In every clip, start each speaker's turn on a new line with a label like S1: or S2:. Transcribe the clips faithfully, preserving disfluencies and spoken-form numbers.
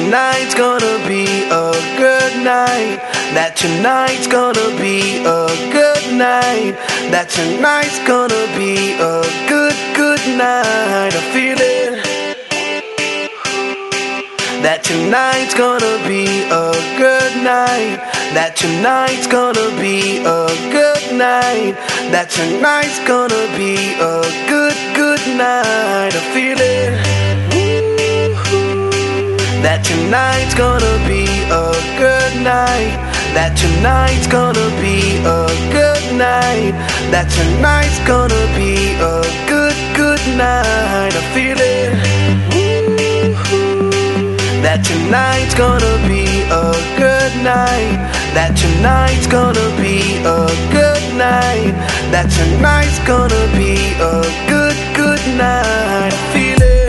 S1: tonight's gonna be a good night. That tonight's gonna be a good night. That tonight's gonna be a good, good night. I feel it. That tonight's gonna be a good night. That tonight's gonna be a good night. That tonight's gonna be a good, good night. I feel it. That tonight's gonna be a good night. That tonight's gonna be a good night. That tonight's gonna be a good, good night. I feel it. That tonight's gonna be a good night. That tonight's gonna be a good night. That tonight's gonna be a good, good night. I feel it.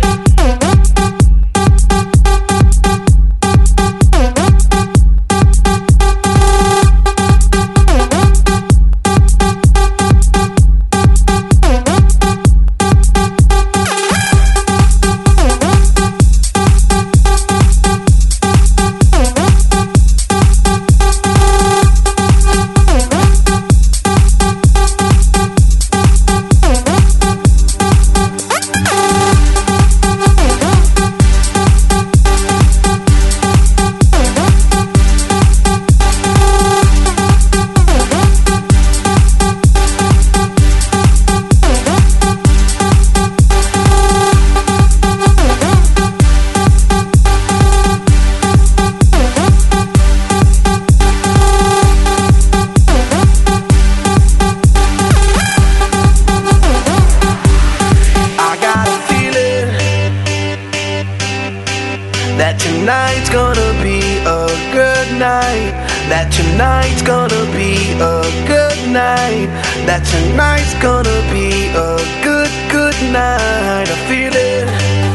S1: That tonight's gonna be a good night. That tonight's gonna be a good night. That tonight's gonna be a good, good night. I feel it.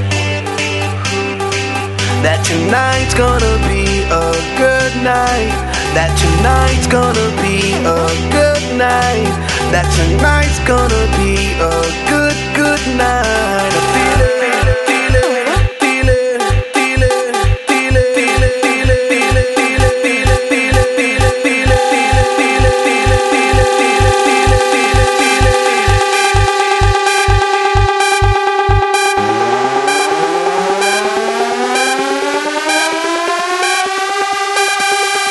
S1: That tonight's gonna be a good night. That tonight's gonna be a good night. That tonight's gonna be a good, good night. I feel it.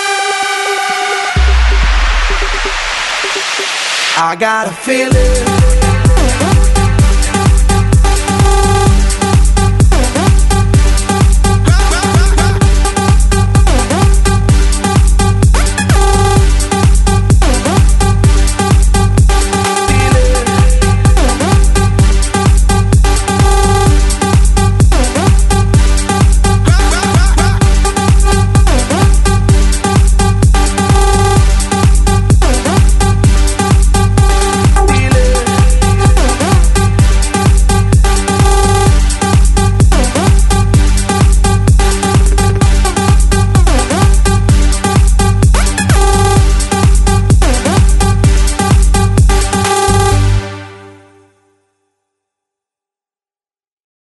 S1: I got a feeling.